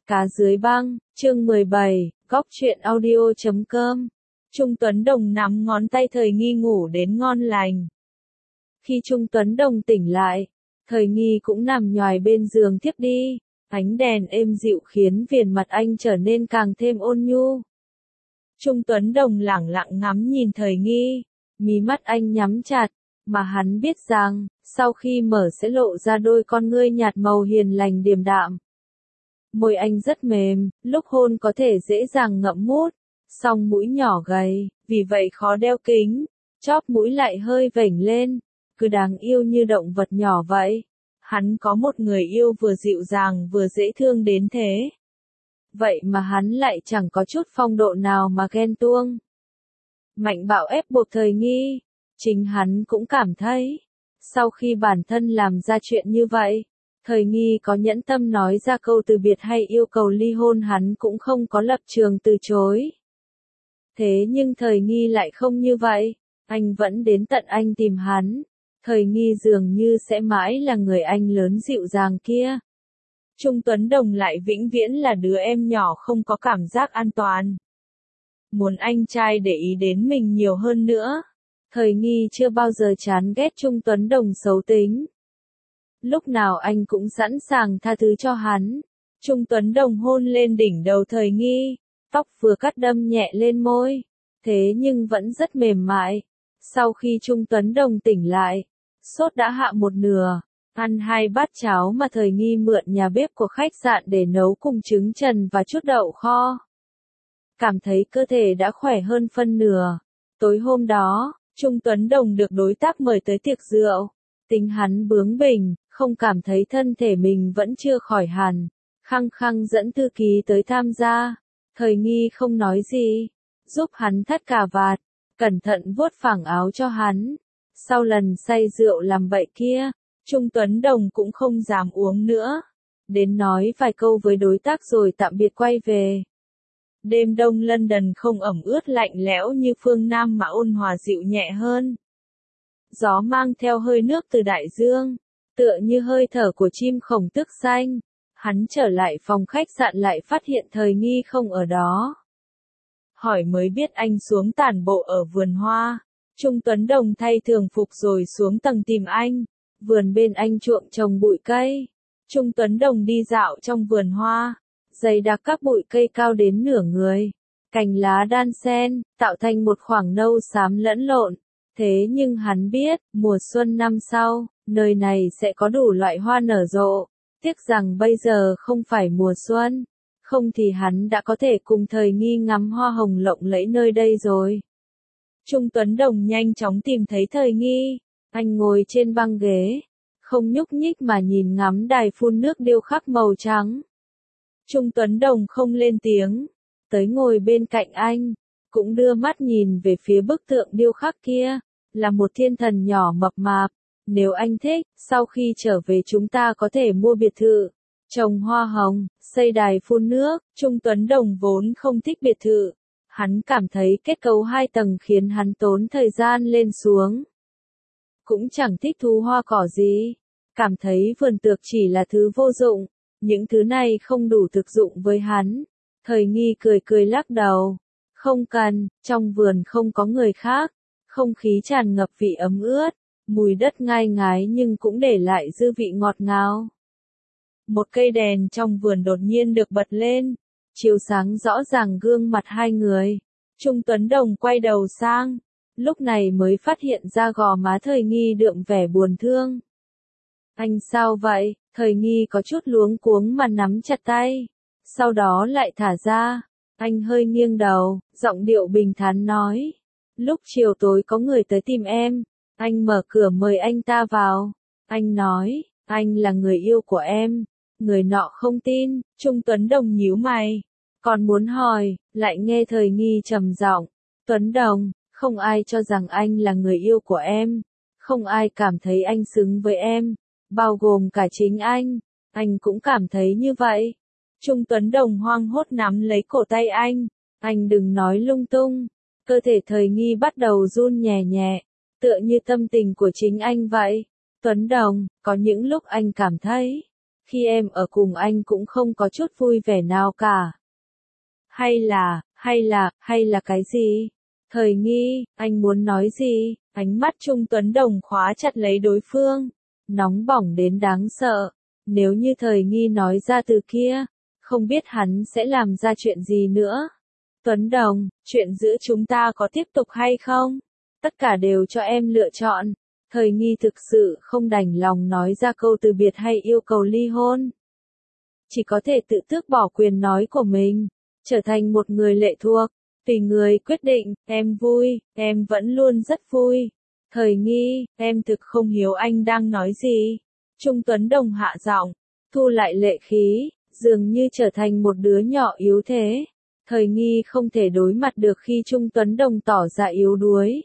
Cá dưới băng, chương 17, góc truyện audio.com. Trung Tuấn Đồng nắm ngón tay Thời Nghi ngủ đến ngon lành. Khi Trung Tuấn Đồng tỉnh lại, Thời Nghi cũng nằm nhoài bên giường thiếp đi, ánh đèn êm dịu khiến viền mặt anh trở nên càng thêm ôn nhu. Trung Tuấn Đồng lẳng lặng ngắm nhìn Thời Nghi, mí mắt anh nhắm chặt, mà hắn biết rằng, sau khi mở sẽ lộ ra đôi con ngươi nhạt màu hiền lành điềm đạm. Môi anh rất mềm, lúc hôn có thể dễ dàng ngậm mút, song mũi nhỏ gầy, vì vậy khó đeo kính, chóp mũi lại hơi vểnh lên, cứ đáng yêu như động vật nhỏ vậy. Hắn có một người yêu vừa dịu dàng vừa dễ thương đến thế. Vậy mà hắn lại chẳng có chút phong độ nào mà ghen tuông. Mạnh bạo ép buộc Thời Nghi, chính hắn cũng cảm thấy, sau khi bản thân làm ra chuyện như vậy, Thời Nghi có nhẫn tâm nói ra câu từ biệt hay yêu cầu ly hôn hắn cũng không có lập trường từ chối. Thế nhưng Thời Nghi lại không như vậy, anh vẫn đến tận anh tìm hắn. Thời Nghi dường như sẽ mãi là người anh lớn dịu dàng kia. Trung Tuấn Đồng lại vĩnh viễn là đứa em nhỏ không có cảm giác an toàn. Muốn anh trai để ý đến mình nhiều hơn nữa. Thời Nghi chưa bao giờ chán ghét Trung Tuấn Đồng xấu tính. Lúc nào anh cũng sẵn sàng tha thứ cho hắn. Trung Tuấn Đồng hôn lên đỉnh đầu Thời Nghi, tóc vừa cắt đâm nhẹ lên môi, thế nhưng vẫn rất mềm mại. Sau khi Trung Tuấn Đồng tỉnh lại, sốt đã hạ một nửa, ăn 2 bát cháo mà Thời Nghi mượn nhà bếp của khách sạn để nấu cùng trứng trần và chút đậu kho. Cảm thấy cơ thể đã khỏe hơn phân nửa. Tối hôm đó, Trung Tuấn Đồng được đối tác mời tới tiệc rượu. Tính hắn bướng bỉnh, không cảm thấy thân thể mình vẫn chưa khỏi hẳn. Khăng khăng dẫn thư ký tới tham gia. Thời Nghi không nói gì, giúp hắn thắt cà vạt, cẩn thận vuốt phẳng áo cho hắn. Sau lần say rượu làm bậy kia, Trung Tuấn Đồng cũng không dám uống nữa. Đến nói vài câu với đối tác rồi tạm biệt quay về. Đêm đông London không ẩm ướt lạnh lẽo như phương Nam mà ôn hòa dịu nhẹ hơn. Gió mang theo hơi nước từ đại dương, tựa như hơi thở của chim khổng tước xanh. Hắn trở lại phòng khách sạn lại phát hiện Thời Nghi không ở đó. Hỏi mới biết anh xuống tản bộ ở vườn hoa. Trung Tuấn Đồng thay thường phục rồi xuống tầng tìm anh. Vườn bên anh chuộng trồng bụi cây. Trung Tuấn Đồng đi dạo trong vườn hoa. Dày đặc các bụi cây cao đến nửa người. Cành lá đan xen, tạo thành một khoảng nâu xám lẫn lộn. Thế nhưng hắn biết, mùa xuân năm sau, nơi này sẽ có đủ loại hoa nở rộ. Tiếc rằng bây giờ không phải mùa xuân. Không thì hắn đã có thể cùng Thời Nghi ngắm hoa hồng lộng lẫy nơi đây rồi. Trung Tuấn Đồng nhanh chóng tìm thấy Thời Nghi. Anh ngồi trên băng ghế, không nhúc nhích mà nhìn ngắm đài phun nước điêu khắc màu trắng. Trung Tuấn Đồng không lên tiếng, tới ngồi bên cạnh anh, cũng đưa mắt nhìn về phía bức tượng điêu khắc kia, là một thiên thần nhỏ mập mạp. Nếu anh thích, sau khi trở về chúng ta có thể mua biệt thự, trồng hoa hồng, xây đài phun nước. Trung Tuấn Đồng vốn không thích biệt thự. Hắn cảm thấy kết cấu 2 tầng khiến hắn tốn thời gian lên xuống. Cũng chẳng thích thú hoa cỏ gì. Cảm thấy vườn tược chỉ là thứ vô dụng. Những thứ này không đủ thực dụng với hắn. Thời Nghi cười cười lắc đầu. Không cần, trong vườn không có người khác. Không khí tràn ngập vị ấm ướt. Mùi đất ngai ngái nhưng cũng để lại dư vị ngọt ngào. Một cây đèn trong vườn đột nhiên được bật lên, chiếu sáng rõ ràng gương mặt hai người. Trung Tuấn Đồng quay đầu sang, lúc này mới phát hiện ra gò má Thời Nghi đượm vẻ buồn thương. Anh sao vậy? Thời Nghi có chút luống cuống mà nắm chặt tay, sau đó lại thả ra. Anh hơi nghiêng đầu, giọng điệu bình thản nói. Lúc chiều tối có người tới tìm em. Anh mở cửa mời anh ta vào. Anh nói, anh là người yêu của em. Người nọ không tin. Trung Tuấn Đồng nhíu mày, còn muốn hỏi, lại nghe Thời Nghi trầm giọng. Tuấn Đồng, không ai cho rằng anh là người yêu của em. Không ai cảm thấy anh xứng với em, bao gồm cả chính anh. Anh cũng cảm thấy như vậy. Trung Tuấn Đồng hoang hốt nắm lấy cổ tay anh. Anh đừng nói lung tung. Cơ thể Thời Nghi bắt đầu run nhẹ nhẹ, tựa như tâm tình của chính anh vậy. Tuấn Đồng, có những lúc anh cảm thấy, Khi em ở cùng anh cũng không có chút vui vẻ nào cả. Hay là cái gì? Thời nghi, anh muốn nói gì? Ánh mắt Trung Tuấn Đồng khóa chặt lấy đối phương, nóng bỏng đến đáng sợ. Nếu như thời nghi nói ra từ kia, không biết hắn sẽ làm ra chuyện gì nữa. Tuấn Đồng, chuyện giữa chúng ta có tiếp tục hay không? Tất cả đều cho em lựa chọn. Thời nghi thực sự không đành lòng nói ra câu từ biệt hay yêu cầu ly hôn. Chỉ có thể tự tước bỏ quyền nói của mình, trở thành một người lệ thuộc, tùy người quyết định. Em vui, em vẫn luôn rất vui. Thời nghi, em thực không hiểu anh đang nói gì. Trung Tuấn Đồng hạ giọng, thu lại lệ khí, dường như trở thành một đứa nhỏ yếu thế. Thời nghi không thể đối mặt được khi Trung Tuấn Đồng tỏ ra yếu đuối.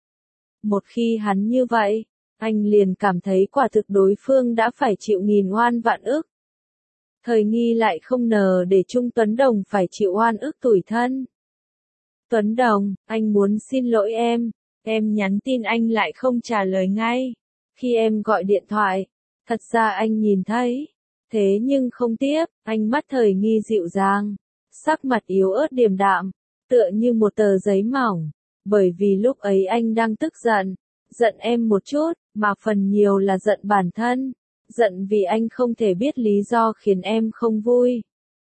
Một khi hắn như vậy, anh liền cảm thấy quả thực đối phương đã phải chịu nghìn oan vạn ức. Thời nghi lại không ngờ để Trung Tuấn Đồng phải chịu oan ức tủi thân. Tuấn Đồng, anh muốn xin lỗi em nhắn tin anh lại không trả lời ngay. Khi em gọi điện thoại, thật ra anh nhìn thấy, thế nhưng không tiếp. Ánh mắt thời nghi dịu dàng, sắc mặt yếu ớt điềm đạm, tựa như một tờ giấy mỏng. Bởi vì lúc ấy anh đang tức giận, giận em một chút, mà phần nhiều là giận bản thân. Giận vì anh không thể biết lý do khiến em không vui.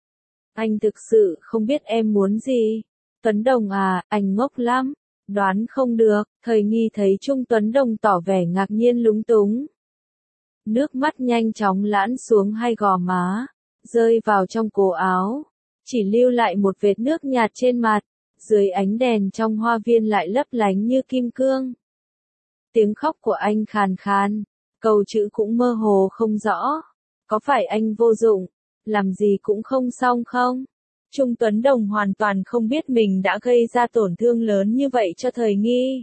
Anh thực sự không biết em muốn gì. Tuấn Đồng à, anh ngốc lắm. Đoán không được. Thời nghi thấy Trung Tuấn Đồng tỏ vẻ ngạc nhiên lúng túng. Nước mắt nhanh chóng lãn xuống hai gò má, rơi vào trong cổ áo, chỉ lưu lại một vệt nước nhạt trên mặt. Dưới ánh đèn trong hoa viên lại lấp lánh như kim cương. Tiếng khóc của anh khàn khàn, câu chữ cũng mơ hồ không rõ. Có phải anh vô dụng, làm gì cũng không xong không? Trung Tuấn Đồng hoàn toàn không biết mình đã gây ra tổn thương lớn như vậy cho thời nghi.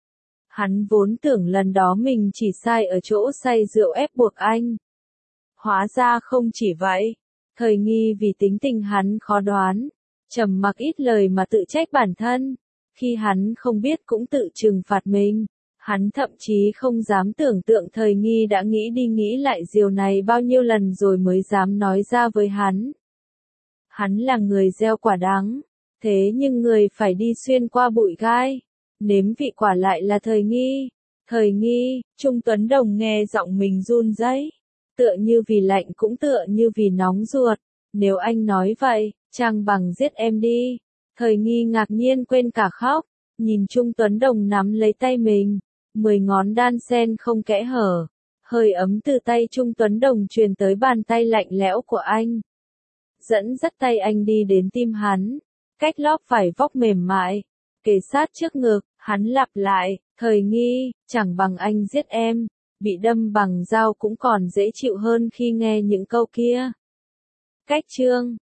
Hắn vốn tưởng lần đó mình chỉ sai ở chỗ say rượu ép buộc anh. Hóa ra không chỉ vậy. Thời nghi vì tính tình hắn khó đoán, trầm mặc ít lời mà tự trách bản thân. Khi hắn không biết cũng tự trừng phạt mình. Hắn thậm chí không dám tưởng tượng thời nghi đã nghĩ đi nghĩ lại điều này bao nhiêu lần rồi mới dám nói ra với hắn. Hắn là người gieo quả đắng, thế nhưng người phải đi xuyên qua bụi gai, nếm vị quả lại là thời nghi. Thời nghi, Trung Tuấn Đồng nghe giọng mình run rẩy, tựa như vì lạnh cũng tựa như vì nóng ruột. Nếu anh nói vậy, chàng bằng giết em đi. Thời nghi ngạc nhiên quên cả khóc, nhìn Trung Tuấn Đồng nắm lấy tay mình, 10 ngón đan sen không kẽ hở. Hơi ấm từ tay Trung Tuấn Đồng truyền tới bàn tay lạnh lẽo của anh. Dẫn dắt tay anh đi đến tim hắn, cách lóp vải vóc mềm mại, kề sát trước ngực, hắn lặp lại, thời nghi, chẳng bằng anh giết em, bị đâm bằng dao cũng còn dễ chịu hơn khi nghe những câu kia. Cách chương